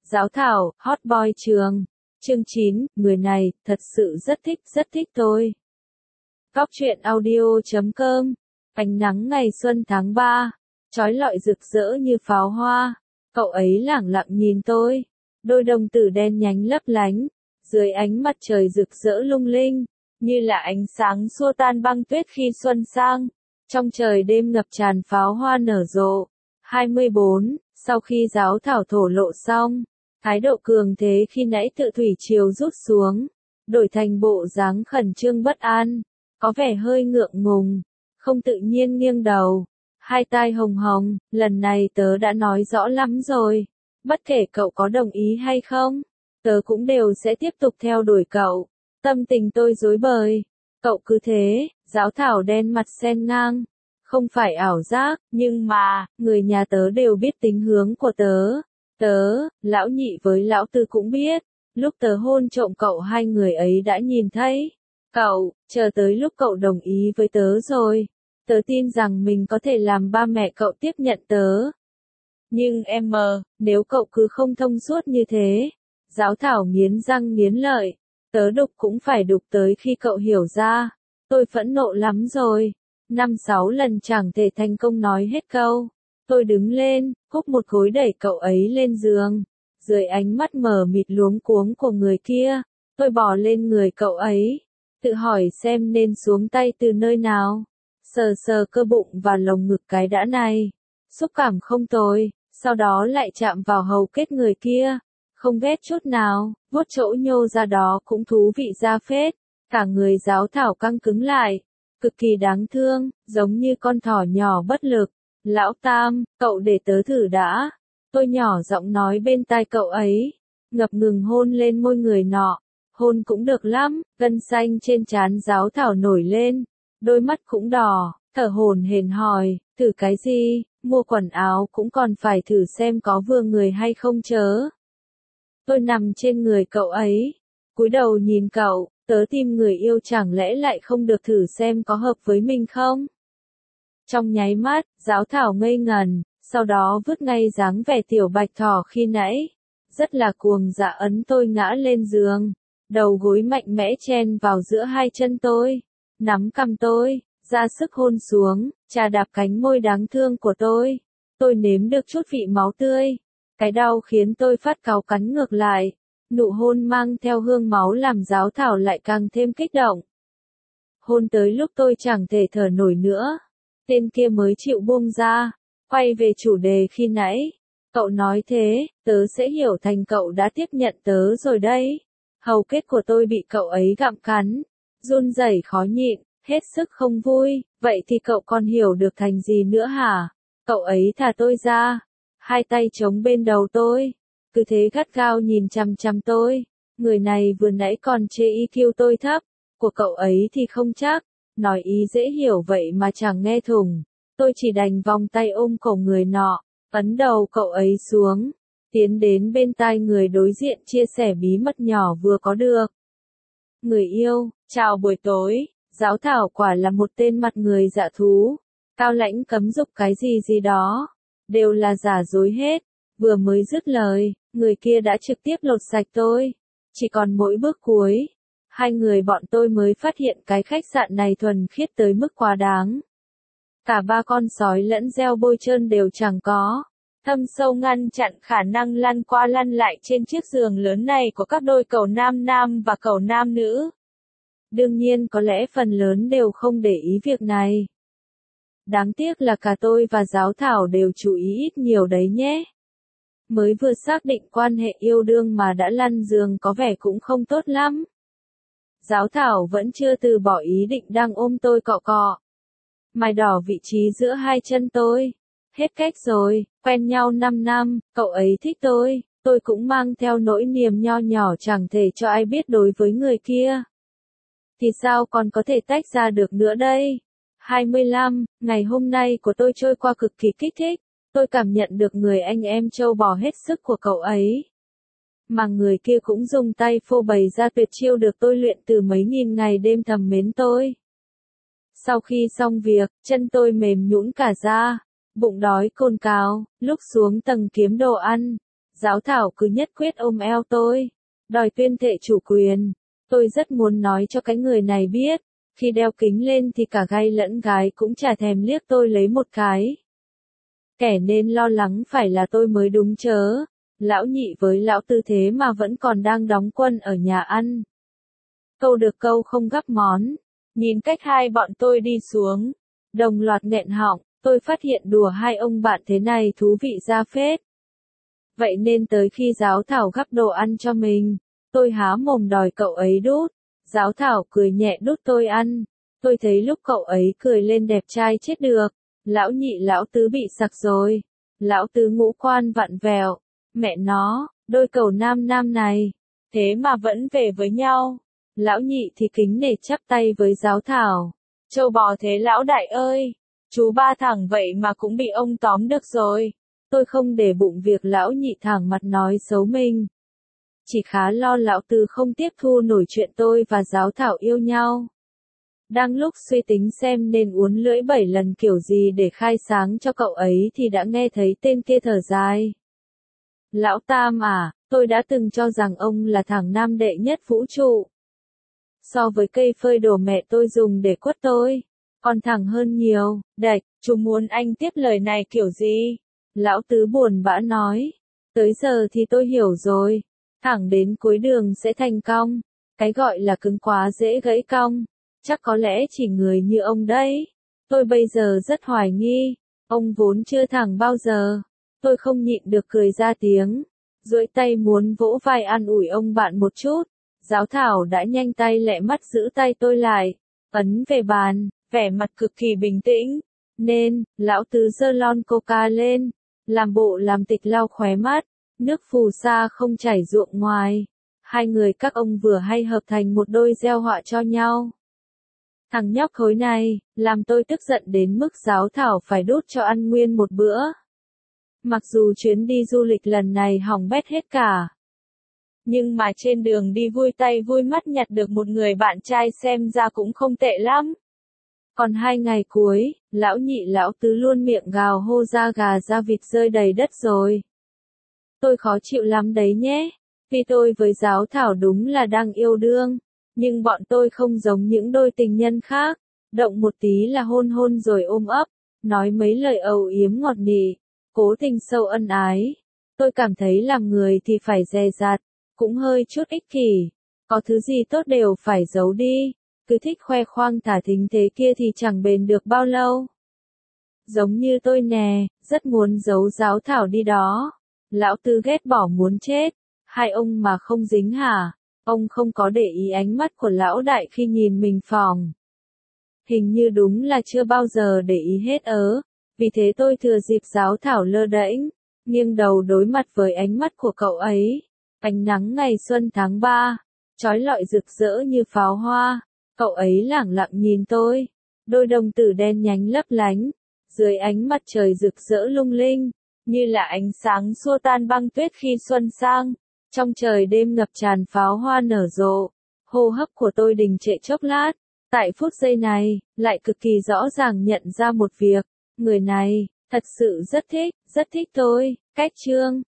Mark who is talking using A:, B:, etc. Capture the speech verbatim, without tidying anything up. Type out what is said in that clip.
A: Giáo thảo, hot boy trường. Chương chín, người này, thật sự rất thích, rất thích tôi. Góc truyện audio chấm com. Ánh nắng ngày xuân tháng ba. Chói lọi rực rỡ như pháo hoa. Cậu ấy lẳng lặng nhìn tôi. Đôi đồng tử đen nhánh lấp lánh. Dưới ánh mặt trời rực rỡ lung linh. Như là ánh sáng xua tan băng tuyết khi xuân sang. Trong trời đêm ngập tràn pháo hoa nở rộ. hai mươi bốn, sau khi giáo thảo thổ lộ xong. Thái độ cường thế khi nãy tự thủy triều rút xuống, đổi thành bộ dáng khẩn trương bất an, có vẻ hơi ngượng ngùng, không tự nhiên nghiêng đầu, hai tai hồng hồng, lần này tớ đã nói rõ lắm rồi, bất kể cậu có đồng ý hay không, tớ cũng đều sẽ tiếp tục theo đuổi cậu, tâm tình tôi rối bời, cậu cứ thế, giáo thảo đen mặt sen ngang. Không phải ảo giác, nhưng mà, người nhà tớ đều biết tính hướng của tớ. Tớ, lão nhị với lão tư cũng biết, lúc tớ hôn trộm cậu hai người ấy đã nhìn thấy. Cậu, chờ tới lúc cậu đồng ý với tớ rồi. Tớ tin rằng mình có thể làm ba mẹ cậu tiếp nhận tớ. Nhưng em mờ, nếu cậu cứ không thông suốt như thế. Giáo thảo nghiến răng nghiến lợi. Tớ đục cũng phải đục tới khi cậu hiểu ra. Tôi phẫn nộ lắm rồi. Năm sáu lần chẳng thể thành công nói hết câu. Tôi đứng lên, húc một gối đẩy cậu ấy lên giường. Dưới ánh mắt mờ mịt luống cuống của người kia, tôi bò lên người cậu ấy. Tự hỏi xem nên xuống tay từ nơi nào. Sờ sờ cơ bụng và lồng ngực cái đã này. Xúc cảm không tồi, sau đó lại chạm vào hầu kết người kia. Không ghét chút nào, vuốt chỗ nhô ra đó cũng thú vị ra phết. Cả người giáo thảo căng cứng lại. Cực kỳ đáng thương, giống như con thỏ nhỏ bất lực. Lão Tam, cậu để tớ thử đã. Tôi nhỏ giọng nói bên tai cậu ấy. Ngập ngừng hôn lên môi người nọ. Hôn cũng được lắm, gân xanh trên trán giáo thảo nổi lên. Đôi mắt cũng đỏ, thở hổn hển hỏi, thử cái gì, mua quần áo cũng còn phải thử xem có vừa người hay không chớ. Tôi nằm trên người cậu ấy. Cúi đầu nhìn cậu, tớ tìm người yêu chẳng lẽ lại không được thử xem có hợp với mình không? Trong nháy mắt, giáo thảo ngây ngần, sau đó vứt ngay dáng vẻ tiểu bạch thỏ khi nãy. Rất là cuồng dạ ấn tôi ngã lên giường. Đầu gối mạnh mẽ chen vào giữa hai chân tôi. Nắm cằm tôi, ra sức hôn xuống, chà đạp cánh môi đáng thương của tôi. Tôi nếm được chút vị máu tươi. Cái đau khiến tôi phát cáu cắn ngược lại. Nụ hôn mang theo hương máu làm giáo thảo lại càng thêm kích động. Hôn tới lúc tôi chẳng thể thở nổi nữa. Tên kia mới chịu buông ra, quay về chủ đề khi nãy. Cậu nói thế, tớ sẽ hiểu thành cậu đã tiếp nhận tớ rồi đấy. Hầu kết của tôi bị cậu ấy gặm cắn, run rẩy khó nhịn, hết sức không vui. Vậy thì cậu còn hiểu được thành gì nữa hả? Cậu ấy thả tôi ra, hai tay chống bên đầu tôi, cứ thế gắt gao nhìn chằm chằm tôi. Người này vừa nãy còn chê i kiu tôi thấp, của cậu ấy thì không chắc. Nói ý dễ hiểu vậy mà chẳng nghe thủng. Tôi chỉ đành vòng tay ôm cổ người nọ, ấn đầu cậu ấy xuống, tiến đến bên tai người đối diện chia sẻ bí mật nhỏ vừa có được. Người yêu, chào buổi tối, giáo thảo quả là một tên mặt người dạ thú, cao lãnh cấm dục cái gì gì đó, đều là giả dối hết. Vừa mới dứt lời, người kia đã trực tiếp lột sạch tôi, chỉ còn mỗi bước cuối. Hai người bọn tôi mới phát hiện cái khách sạn này thuần khiết tới mức quá đáng. Cả ba con sói lẫn gieo bôi trơn đều chẳng có. Thâm sâu ngăn chặn khả năng lăn qua lăn lại trên chiếc giường lớn này của các đôi cầu nam nam và cầu nam nữ. Đương nhiên có lẽ phần lớn đều không để ý việc này. Đáng tiếc là cả tôi và giáo thảo đều chú ý ít nhiều đấy nhé. Mới vừa xác định quan hệ yêu đương mà đã lăn giường có vẻ cũng không tốt lắm. Giáo thảo vẫn chưa từ bỏ ý định đang ôm tôi cọ cọ. Mài đỏ vị trí giữa hai chân tôi. Hết cách rồi, quen nhau năm năm, cậu ấy thích tôi, tôi cũng mang theo nỗi niềm nho nhỏ chẳng thể cho ai biết đối với người kia. Thì sao còn có thể tách ra được nữa đây? hai mươi lăm, ngày hôm nay của tôi trôi qua cực kỳ kích thích, tôi cảm nhận được người anh em trâu bò hết sức của cậu ấy. Mà người kia cũng dùng tay phô bày ra tuyệt chiêu được tôi luyện từ mấy nghìn ngày đêm thầm mến tôi. Sau khi xong việc, chân tôi mềm nhũn cả ra, bụng đói cồn cào, lúc xuống tầng kiếm đồ ăn. Giáo thảo cứ nhất quyết ôm eo tôi, đòi tuyên thệ chủ quyền. Tôi rất muốn nói cho cái người này biết, khi đeo kính lên thì cả gay lẫn gái cũng chả thèm liếc tôi lấy một cái. Kẻ nên lo lắng phải là tôi mới đúng chớ. Lão Nhị với lão Tư thế mà vẫn còn đang đóng quân ở nhà ăn. Câu được câu không gắp món. Nhìn cách hai bọn tôi đi xuống, đồng loạt nghẹn họng, tôi phát hiện đùa hai ông bạn thế này thú vị ra phết. Vậy nên tới khi giáo thảo gắp đồ ăn cho mình, tôi há mồm đòi cậu ấy đút. Giáo thảo cười nhẹ đút tôi ăn. Tôi thấy lúc cậu ấy cười lên đẹp trai chết được. Lão Nhị lão Tứ bị sặc rồi. Lão Tứ ngũ quan vặn vẹo. Mẹ nó, đôi cầu nam nam này, thế mà vẫn về với nhau. Lão Nhị thì kính nể chắp tay với giáo thảo. Châu bò thế lão đại ơi, chú ba thằng vậy mà cũng bị ông tóm được rồi. Tôi không để bụng việc lão Nhị thẳng mặt nói xấu mình. Chỉ khá lo lão Tứ không tiếp thu nổi chuyện tôi và giáo thảo yêu nhau. Đang lúc suy tính xem nên uốn lưỡi bảy lần kiểu gì để khai sáng cho cậu ấy thì đã nghe thấy tên kia thở dài. Lão Tam à, tôi đã từng cho rằng ông là thằng nam đệ nhất vũ trụ. So với cây phơi đồ mẹ tôi dùng để quất tôi, còn thẳng hơn nhiều. Đạch, chú muốn anh tiếp lời này kiểu gì? Lão Tứ buồn bã nói. Tới giờ thì tôi hiểu rồi. Thẳng đến cuối đường sẽ thành cong. Cái gọi là cứng quá dễ gãy cong. Chắc có lẽ chỉ người như ông đấy. Tôi bây giờ rất hoài nghi. Ông vốn chưa thẳng bao giờ. Tôi không nhịn được cười ra tiếng. Duỗi tay muốn vỗ vai an ủi ông bạn một chút. Giáo thảo đã nhanh tay lẹ mắt giữ tay tôi lại. Ấn về bàn, vẻ mặt cực kỳ bình tĩnh. Nên, lão Tứ giơ lon coca lên. Làm bộ làm tịch lau khóe mắt. Nước phù sa không chảy ruộng ngoài. Hai người các ông vừa hay hợp thành một đôi gieo họa cho nhau. Thằng nhóc khối này, làm tôi tức giận đến mức giáo thảo phải đút cho ăn nguyên một bữa. Mặc dù chuyến đi du lịch lần này hỏng bét hết cả. Nhưng mà trên đường đi vui tay vui mắt nhặt được một người bạn trai xem ra cũng không tệ lắm. Còn hai ngày cuối, lão Nhị lão Tứ luôn miệng gào hô da gà da vịt rơi đầy đất rồi. Tôi khó chịu lắm đấy nhé. Vì tôi với giáo thảo đúng là đang yêu đương. Nhưng bọn tôi không giống những đôi tình nhân khác. Động một tí là hôn hôn rồi ôm ấp. Nói mấy lời âu yếm ngọt nị. Cố tình sâu ân ái. Tôi cảm thấy làm người thì phải dè dặt. Cũng hơi chút ích kỷ. Có thứ gì tốt đều phải giấu đi. Cứ thích khoe khoang thả thính thế kia thì chẳng bền được bao lâu. Giống như tôi nè, rất muốn giấu giáo thảo đi đó. Lão Tư ghét bỏ muốn chết. Hai ông mà không dính hả? Ông không có để ý ánh mắt của lão đại khi nhìn mình phòng. Hình như đúng là chưa bao giờ để ý hết ớ. Vì thế tôi thừa dịp giáo thảo lơ đễnh, nghiêng đầu đối mặt với ánh mắt của cậu ấy. Ánh nắng ngày xuân tháng ba, chói lọi rực rỡ như pháo hoa. Cậu ấy lẳng lặng nhìn tôi. Đôi đồng tử đen nhánh lấp lánh. Dưới ánh mặt trời rực rỡ lung linh. Như là ánh sáng xua tan băng tuyết khi xuân sang. Trong trời đêm ngập tràn pháo hoa nở rộ. Hô hấp của tôi đình trệ chốc lát. Tại phút giây này, lại cực kỳ rõ ràng nhận ra một việc. Người này, thật sự rất thích, rất thích tôi. Cách chương